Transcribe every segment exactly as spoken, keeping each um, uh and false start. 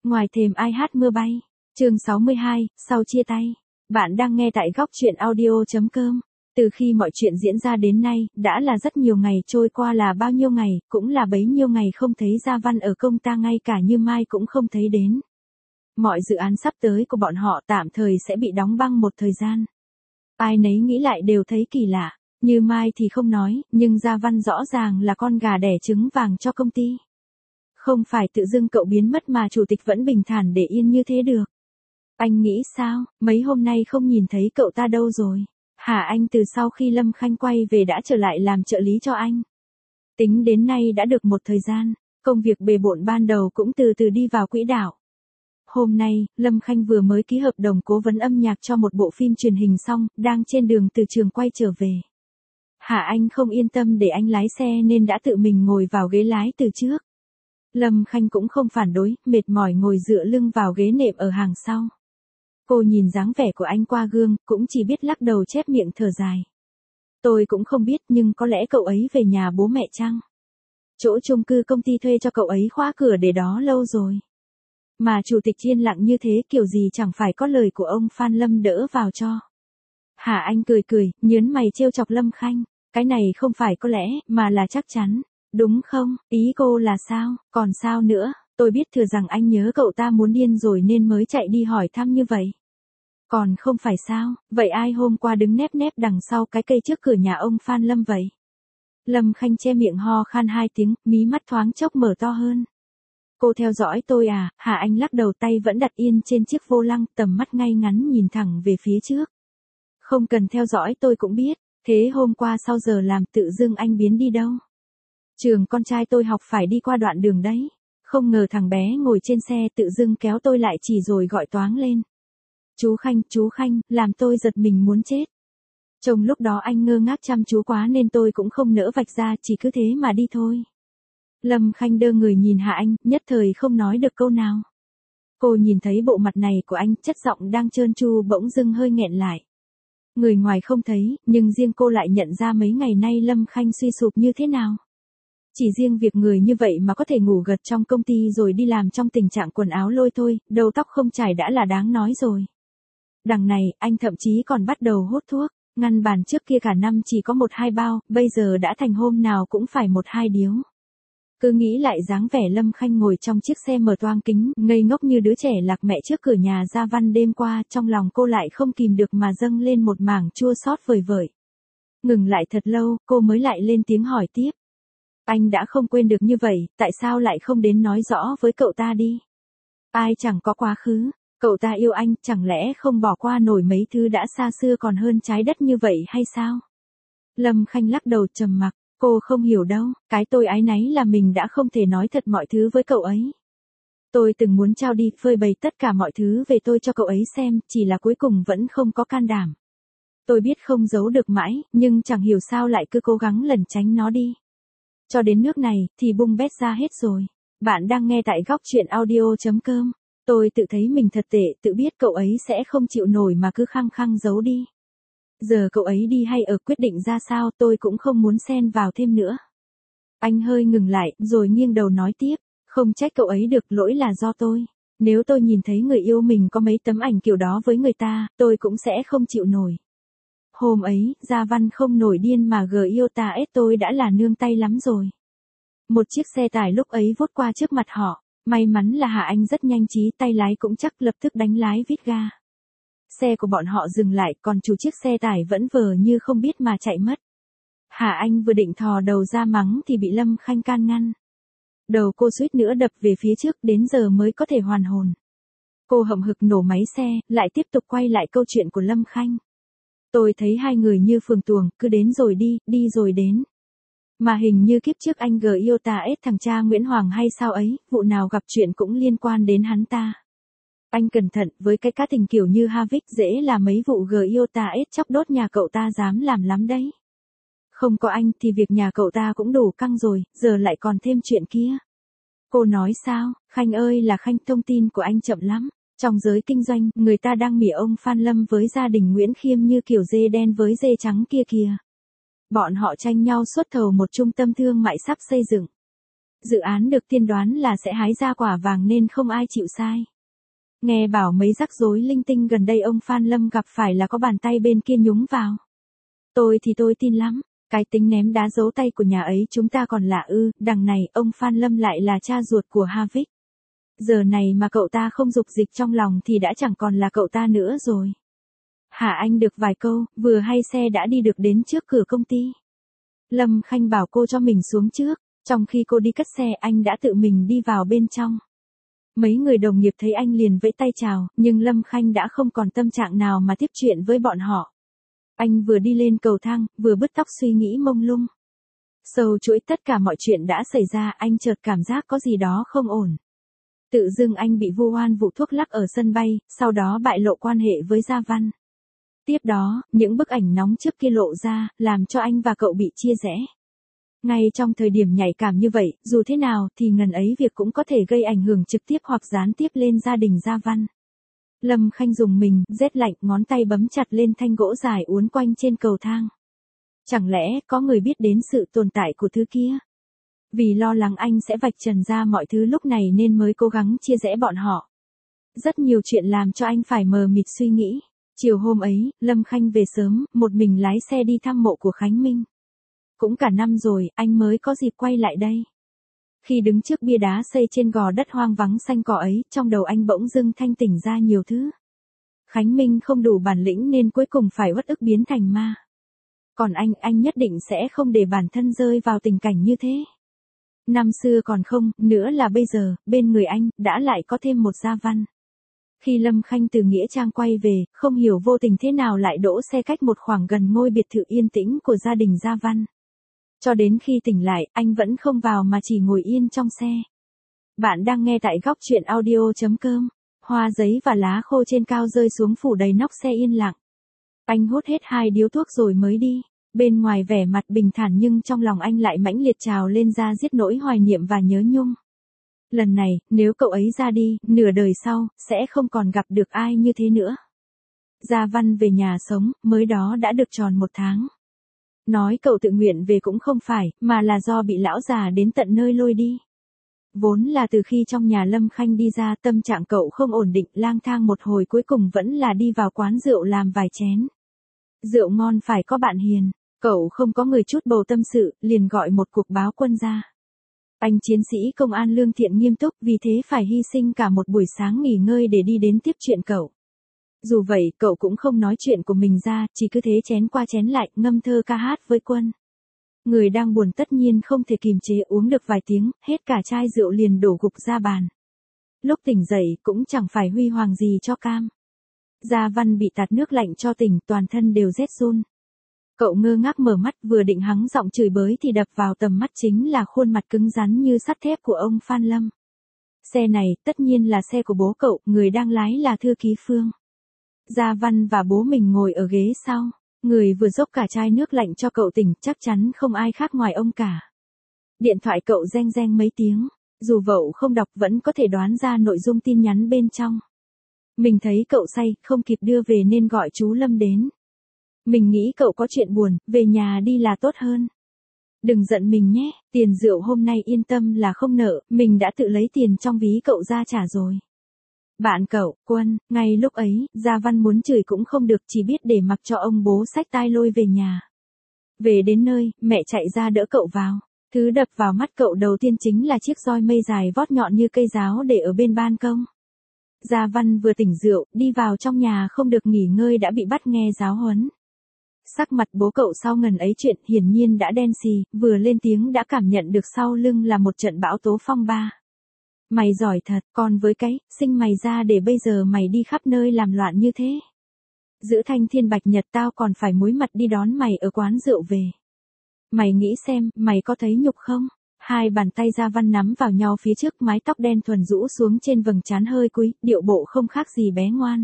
Ngoài thềm ai hát mưa bay. Chương sáu mươi hai, sau chia tay. Bạn đang nghe tại góc truyện audio chấm com. Từ khi mọi chuyện diễn ra đến nay, đã là rất nhiều ngày trôi qua, là bao nhiêu ngày, cũng là bấy nhiêu ngày không thấy Gia Văn ở công ta, ngay cả Như Mai cũng không thấy đến. Mọi dự án sắp tới của bọn họ tạm thời sẽ bị đóng băng một thời gian. Ai nấy nghĩ lại đều thấy kỳ lạ. Như Mai thì không nói, nhưng Gia Văn rõ ràng là con gà đẻ trứng vàng cho công ty. Không phải tự dưng cậu biến mất mà chủ tịch vẫn bình thản để yên như thế được. Anh nghĩ sao, mấy hôm nay không nhìn thấy cậu ta đâu rồi? Hả? Anh từ sau khi Lâm Khanh quay về đã trở lại làm trợ lý cho anh. Tính đến nay đã được một thời gian, công việc bề bộn ban đầu cũng từ từ đi vào quỹ đạo. Hôm nay, Lâm Khanh vừa mới ký hợp đồng cố vấn âm nhạc cho một bộ phim truyền hình xong, đang trên đường từ trường quay trở về. Hả? Anh không yên tâm để anh lái xe nên đã tự mình ngồi vào ghế lái từ trước. Lâm Khanh cũng không phản đối, mệt mỏi ngồi dựa lưng vào ghế nệm ở hàng sau. Cô nhìn dáng vẻ của anh qua gương, cũng chỉ biết lắc đầu chép miệng thở dài. Tôi cũng không biết, nhưng có lẽ cậu ấy về nhà bố mẹ chăng? Chỗ chung cư công ty thuê cho cậu ấy khóa cửa để đó lâu rồi. Mà chủ tịch yên lặng như thế, kiểu gì chẳng phải có lời của ông Phan Lâm đỡ vào cho. Hả? Anh cười cười, nhớn mày trêu chọc Lâm Khanh. Cái này không phải có lẽ, mà là chắc chắn. Đúng không? Ý cô là sao? Còn sao nữa? Tôi biết thừa rằng anh nhớ cậu ta muốn điên rồi nên mới chạy đi hỏi thăm như vậy. Còn không phải sao? Vậy ai hôm qua đứng nép nép đằng sau cái cây trước cửa nhà ông Phan Lâm vậy? Lâm Khanh che miệng ho khan hai tiếng, mí mắt thoáng chốc mở to hơn. Cô theo dõi tôi à? Hả? Anh lắc đầu, tay vẫn đặt yên trên chiếc vô lăng, tầm mắt ngay ngắn nhìn thẳng về phía trước. Không cần theo dõi tôi cũng biết. Thế hôm qua sau giờ làm tự dưng anh biến đi đâu? Trường con trai tôi học phải đi qua đoạn đường đấy. Không ngờ thằng bé ngồi trên xe tự dưng kéo tôi lại chỉ rồi gọi toáng lên. Chú Khanh, chú Khanh, làm tôi giật mình muốn chết. Trông lúc đó anh ngơ ngác chăm chú quá nên tôi cũng không nỡ vạch ra, chỉ cứ thế mà đi thôi. Lâm Khanh đơ người nhìn Hạ Anh, nhất thời không nói được câu nào. Cô nhìn thấy bộ mặt này của anh, chất giọng đang trơn tru bỗng dưng hơi nghẹn lại. Người ngoài không thấy, nhưng riêng cô lại nhận ra mấy ngày nay Lâm Khanh suy sụp như thế nào. Chỉ riêng việc người như vậy mà có thể ngủ gật trong công ty rồi đi làm trong tình trạng quần áo lôi thôi, đầu tóc không chải đã là đáng nói rồi. Đằng này, anh thậm chí còn bắt đầu hút thuốc, ngăn bàn trước kia cả năm chỉ có một hai bao, bây giờ đã thành hôm nào cũng phải một hai điếu. Cứ nghĩ lại dáng vẻ Lâm Khanh ngồi trong chiếc xe mở toang kính, ngây ngốc như đứa trẻ lạc mẹ trước cửa nhà Gia Văn đêm qua, trong lòng cô lại không kìm được mà dâng lên một mảng chua xót vời vợi. Ngừng lại thật lâu, cô mới lại lên tiếng hỏi tiếp. Anh đã không quên được như vậy, tại sao lại không đến nói rõ với cậu ta đi? Ai chẳng có quá khứ, cậu ta yêu anh, chẳng lẽ không bỏ qua nổi mấy thứ đã xa xưa còn hơn trái đất như vậy hay sao? Lâm Khanh lắc đầu trầm mặc, cô không hiểu đâu, cái tôi áy náy là mình đã không thể nói thật mọi thứ với cậu ấy. Tôi từng muốn trao đi, phơi bày tất cả mọi thứ về tôi cho cậu ấy xem, chỉ là cuối cùng vẫn không có can đảm. Tôi biết không giấu được mãi, nhưng chẳng hiểu sao lại cứ cố gắng lẩn tránh nó đi. Cho đến nước này, thì bung bét ra hết rồi. Bạn đang nghe tại góc truyện audio chấm com. Tôi tự thấy mình thật tệ, tự biết cậu ấy sẽ không chịu nổi mà cứ khăng khăng giấu đi. Giờ cậu ấy đi hay ở, quyết định ra sao tôi cũng không muốn xen vào thêm nữa. Anh hơi ngừng lại, rồi nghiêng đầu nói tiếp. Không trách cậu ấy được, lỗi là do tôi. Nếu tôi nhìn thấy người yêu mình có mấy tấm ảnh kiểu đó với người ta, tôi cũng sẽ không chịu nổi. Hôm ấy, Gia Văn không nổi điên mà gờ yêu ta ết tôi đã là nương tay lắm rồi. Một chiếc xe tải lúc ấy vút qua trước mặt họ, may mắn là Hà Anh rất nhanh trí, tay lái cũng chắc, lập tức đánh lái vít ga. Xe của bọn họ dừng lại, còn chủ chiếc xe tải vẫn vờ như không biết mà chạy mất. Hà Anh vừa định thò đầu ra mắng thì bị Lâm Khanh can ngăn. Đầu cô suýt nữa đập về phía trước, đến giờ mới có thể hoàn hồn. Cô hậm hực nổ máy xe, lại tiếp tục quay lại câu chuyện của Lâm Khanh. Tôi thấy hai người như phường tuồng, cứ đến rồi đi, đi rồi đến. Mà hình như kiếp trước anh gờ yêu ta ết thằng cha Nguyễn Hoàng hay sao ấy, vụ nào gặp chuyện cũng liên quan đến hắn ta. Anh cẩn thận, với cái cá tình kiểu như Havik dễ là mấy vụ gờ yêu ta ết chóc đốt nhà cậu ta dám làm lắm đấy. Không có anh thì việc nhà cậu ta cũng đủ căng rồi, giờ lại còn thêm chuyện kia. Cô nói sao? Khanh ơi là Khanh, thông tin của anh chậm lắm. Trong giới kinh doanh, người ta đang mỉa ông Phan Lâm với gia đình Nguyễn Khiêm như kiểu dê đen với dê trắng kia kìa. Bọn họ tranh nhau xuất thầu một trung tâm thương mại sắp xây dựng. Dự án được tiên đoán là sẽ hái ra quả vàng nên không ai chịu sai. Nghe bảo mấy rắc rối linh tinh gần đây ông Phan Lâm gặp phải là có bàn tay bên kia nhúng vào. Tôi thì tôi tin lắm, cái tính ném đá giấu tay của nhà ấy chúng ta còn lạ ư, đằng này ông Phan Lâm lại là cha ruột của Havik. Giờ này mà cậu ta không dục dịch trong lòng thì đã chẳng còn là cậu ta nữa rồi. Hả anh được vài câu, vừa hay xe đã đi được đến trước cửa công ty. Lâm Khanh bảo cô cho mình xuống trước, trong khi cô đi cất xe anh đã tự mình đi vào bên trong. Mấy người đồng nghiệp thấy anh liền vẫy tay chào, nhưng Lâm Khanh đã không còn tâm trạng nào mà tiếp chuyện với bọn họ. Anh vừa đi lên cầu thang, vừa bứt tóc suy nghĩ mông lung. Sâu chuỗi tất cả mọi chuyện đã xảy ra, anh chợt cảm giác có gì đó không ổn. Tự dưng anh bị vu oan vụ thuốc lắc ở sân bay, sau đó bại lộ quan hệ với Gia Văn. Tiếp đó, những bức ảnh nóng trước kia lộ ra, làm cho anh và cậu bị chia rẽ. Ngay trong thời điểm nhạy cảm như vậy, dù thế nào thì ngần ấy việc cũng có thể gây ảnh hưởng trực tiếp hoặc gián tiếp lên gia đình Gia Văn. Lâm Khanh dùng mình, rét lạnh, ngón tay bấm chặt lên thanh gỗ dài uốn quanh trên cầu thang. Chẳng lẽ có người biết đến sự tồn tại của thứ kia? Vì lo lắng anh sẽ vạch trần ra mọi thứ lúc này nên mới cố gắng chia rẽ bọn họ. Rất nhiều chuyện làm cho anh phải mờ mịt suy nghĩ. Chiều hôm ấy, Lâm Khanh về sớm, một mình lái xe đi thăm mộ của Khánh Minh. Cũng cả năm rồi, anh mới có dịp quay lại đây. Khi đứng trước bia đá xây trên gò đất hoang vắng xanh cỏ ấy, trong đầu anh bỗng dưng thanh tỉnh ra nhiều thứ. Khánh Minh không đủ bản lĩnh nên cuối cùng phải uất ức biến thành ma. Còn anh, anh nhất định sẽ không để bản thân rơi vào tình cảnh như thế. Năm xưa còn không, nữa là bây giờ, bên người anh, đã lại có thêm một Gia Văn. Khi Lâm Khanh từ Nghĩa Trang quay về, không hiểu vô tình thế nào lại đỗ xe cách một khoảng gần ngôi biệt thự yên tĩnh của gia đình Gia Văn. Cho đến khi tỉnh lại, anh vẫn không vào mà chỉ ngồi yên trong xe. Bạn đang nghe tại góc truyện audio chấm com. Hoa giấy và lá khô trên cao rơi xuống phủ đầy nóc xe yên lặng. Anh hút hết hai điếu thuốc rồi mới đi. Bên ngoài vẻ mặt bình thản nhưng trong lòng anh lại mãnh liệt trào lên ra giết nỗi hoài niệm và nhớ nhung. Lần này, nếu cậu ấy ra đi, nửa đời sau, sẽ không còn gặp được ai như thế nữa. Gia Văn về nhà sống, mới đó đã được tròn một tháng. Nói cậu tự nguyện về cũng không phải, mà là do bị lão già đến tận nơi lôi đi. Vốn là từ khi trong nhà Lâm Khanh đi ra, tâm trạng cậu không ổn định, lang thang một hồi cuối cùng vẫn là đi vào quán rượu làm vài chén. Rượu ngon phải có bạn hiền, cậu không có người chút bầu tâm sự, liền gọi một cuộc báo quân ra. Anh chiến sĩ công an lương thiện nghiêm túc, vì thế phải hy sinh cả một buổi sáng nghỉ ngơi để đi đến tiếp chuyện cậu. Dù vậy, cậu cũng không nói chuyện của mình ra, chỉ cứ thế chén qua chén lại, ngâm thơ ca hát với quân. Người đang buồn tất nhiên không thể kìm chế, uống được vài tiếng, hết cả chai rượu liền đổ gục ra bàn. Lúc tỉnh dậy, cũng chẳng phải huy hoàng gì cho cam. Gia Văn bị tạt nước lạnh cho tỉnh, toàn thân đều rét run. Cậu ngơ ngác mở mắt, vừa định hắng giọng chửi bới thì đập vào tầm mắt chính là khuôn mặt cứng rắn như sắt thép của ông Phan Lâm. Xe này, tất nhiên là xe của bố cậu, người đang lái là thư ký Phương. Gia Văn và bố mình ngồi ở ghế sau, người vừa dốc cả chai nước lạnh cho cậu tỉnh, chắc chắn không ai khác ngoài ông cả. Điện thoại cậu reng reng mấy tiếng, dù vậu không đọc vẫn có thể đoán ra nội dung tin nhắn bên trong. Mình thấy cậu say, không kịp đưa về nên gọi chú Lâm đến. Mình nghĩ cậu có chuyện buồn, về nhà đi là tốt hơn. Đừng giận mình nhé, tiền rượu hôm nay yên tâm là không nợ, mình đã tự lấy tiền trong ví cậu ra trả rồi. Bạn cậu, Quân, ngay lúc ấy, Gia Văn muốn chửi cũng không được, chỉ biết để mặc cho ông bố xách tai lôi về nhà. Về đến nơi, mẹ chạy ra đỡ cậu vào. Thứ đập vào mắt cậu đầu tiên chính là chiếc roi mây dài vót nhọn như cây giáo để ở bên ban công. Gia Văn vừa tỉnh rượu, đi vào trong nhà không được nghỉ ngơi đã bị bắt nghe giáo huấn. Sắc mặt bố cậu sau ngần ấy chuyện hiển nhiên đã đen xì, vừa lên tiếng đã cảm nhận được sau lưng là một trận bão tố phong ba. Mày giỏi thật, còn với cái, sinh mày ra để bây giờ mày đi khắp nơi làm loạn như thế. Giữ thanh thiên bạch nhật tao còn phải muối mặt đi đón mày ở quán rượu về. Mày nghĩ xem, mày có thấy nhục không? Hai bàn tay Gia Văn nắm vào nhau phía trước, mái tóc đen thuần rũ xuống trên vầng trán hơi cúi, điệu bộ không khác gì bé ngoan.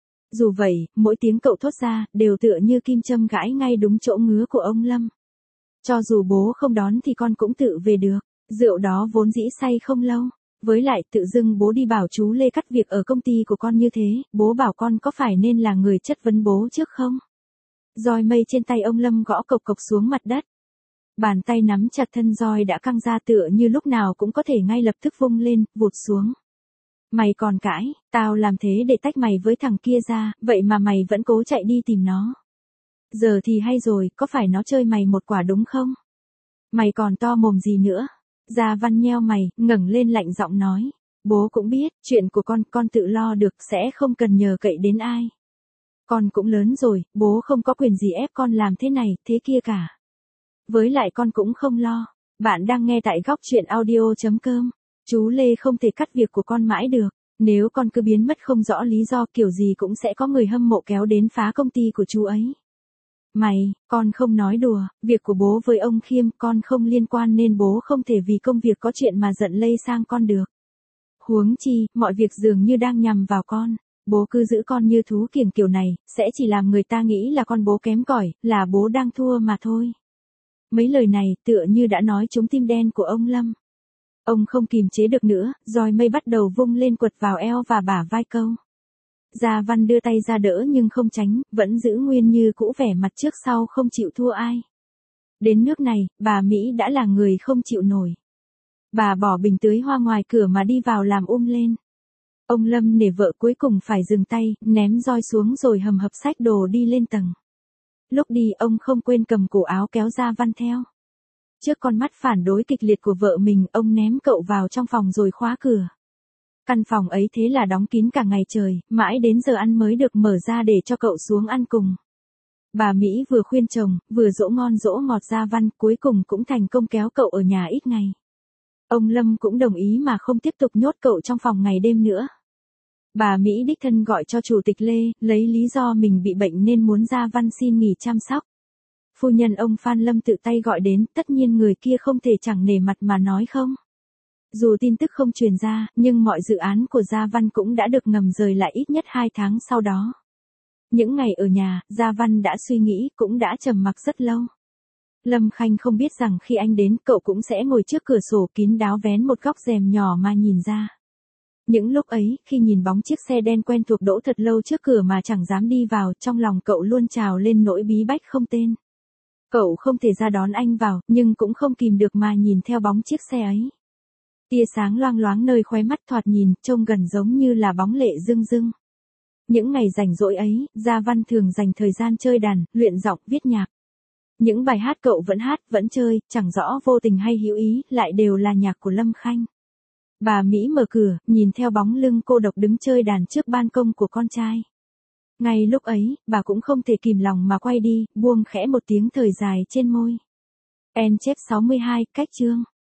Dù vậy, mỗi tiếng cậu thốt ra, đều tựa như kim châm gãi ngay đúng chỗ ngứa của ông Lâm. Cho dù bố không đón thì con cũng tự về được, rượu đó vốn dĩ say không lâu. Với lại, tự dưng bố đi bảo chú Lê cắt việc ở công ty của con như thế, bố bảo con có phải nên là người chất vấn bố trước không? Roi mây trên tay ông Lâm gõ cộc cộc xuống mặt đất. Bàn tay nắm chặt thân roi đã căng ra tựa như lúc nào cũng có thể ngay lập tức vung lên, vụt xuống. Mày còn cãi, tao làm thế để tách mày với thằng kia ra, vậy mà mày vẫn cố chạy đi tìm nó. Giờ thì hay rồi, có phải nó chơi mày một quả đúng không? Mày còn to mồm gì nữa? Gia Văn nheo mày, ngẩng lên lạnh giọng nói. Bố cũng biết, chuyện của con, con tự lo được, sẽ không cần nhờ cậy đến ai. Con cũng lớn rồi, bố không có quyền gì ép con làm thế này, thế kia cả. Với lại con cũng không lo. Bạn đang nghe tại góc chuyện audio chấm com. Chú Lê không thể cắt việc của con mãi được. Nếu con cứ biến mất không rõ lý do kiểu gì cũng sẽ có người hâm mộ kéo đến phá công ty của chú ấy. Mày, con không nói đùa, việc của bố với ông Khiêm con không liên quan nên bố không thể vì công việc có chuyện mà giận lây sang con được. Huống chi, mọi việc dường như đang nhằm vào con. Bố cứ giữ con như thú kiểng kiểu này, sẽ chỉ làm người ta nghĩ là con bố kém cỏi, là bố đang thua mà thôi. Mấy lời này tựa như đã nói trúng tim đen của ông Lâm. Ông không kìm chế được nữa, roi mây bắt đầu vung lên quật vào eo và bả vai câu. Gia Văn đưa tay ra đỡ nhưng không tránh, vẫn giữ nguyên như cũ vẻ mặt trước sau không chịu thua ai. Đến nước này, bà Mỹ đã là người không chịu nổi. Bà bỏ bình tưới hoa ngoài cửa mà đi vào làm um lên. Ông Lâm nể vợ cuối cùng phải dừng tay, ném roi xuống rồi hầm hập xách đồ đi lên tầng. Lúc đi ông không quên cầm cổ áo kéo Gia Văn theo. Trước con mắt phản đối kịch liệt của vợ mình, ông ném cậu vào trong phòng rồi khóa cửa. Căn phòng ấy thế là đóng kín cả ngày trời, mãi đến giờ ăn mới được mở ra để cho cậu xuống ăn cùng. Bà Mỹ vừa khuyên chồng, vừa dỗ ngon dỗ ngọt Gia Văn, cuối cùng cũng thành công kéo cậu ở nhà ít ngày. Ông Lâm cũng đồng ý mà không tiếp tục nhốt cậu trong phòng ngày đêm nữa. Bà Mỹ đích thân gọi cho chủ tịch Lê, lấy lý do mình bị bệnh nên muốn Gia Văn xin nghỉ chăm sóc. Phu nhân ông Phan Lâm tự tay gọi đến, tất nhiên người kia không thể chẳng nể mặt mà nói không. Dù tin tức không truyền ra, nhưng mọi dự án của Gia Văn cũng đã được ngầm rời lại ít nhất hai tháng sau đó. Những ngày ở nhà, Gia Văn đã suy nghĩ, cũng đã trầm mặc rất lâu. Lâm Khanh không biết rằng khi anh đến, cậu cũng sẽ ngồi trước cửa sổ kín đáo vén một góc rèm nhỏ mà nhìn ra. Những lúc ấy, khi nhìn bóng chiếc xe đen quen thuộc đỗ thật lâu trước cửa mà chẳng dám đi vào, trong lòng cậu luôn trào lên nỗi bí bách không tên. Cậu không thể ra đón anh vào, nhưng cũng không kìm được mà nhìn theo bóng chiếc xe ấy. Tia sáng loang loáng nơi khóe mắt thoạt nhìn, trông gần giống như là bóng lệ rưng rưng. Những ngày rảnh rỗi ấy, Gia Văn thường dành thời gian chơi đàn, luyện giọng, viết nhạc. Những bài hát cậu vẫn hát, vẫn chơi, chẳng rõ vô tình hay hữu ý, lại đều là nhạc của Lâm Khanh. Bà Mỹ mở cửa, nhìn theo bóng lưng cô độc đứng chơi đàn trước ban công của con trai. Ngay lúc ấy, bà cũng không thể kìm lòng mà quay đi, buông khẽ một tiếng thời dài trên môi. En chép sáu mươi hai, cách chương.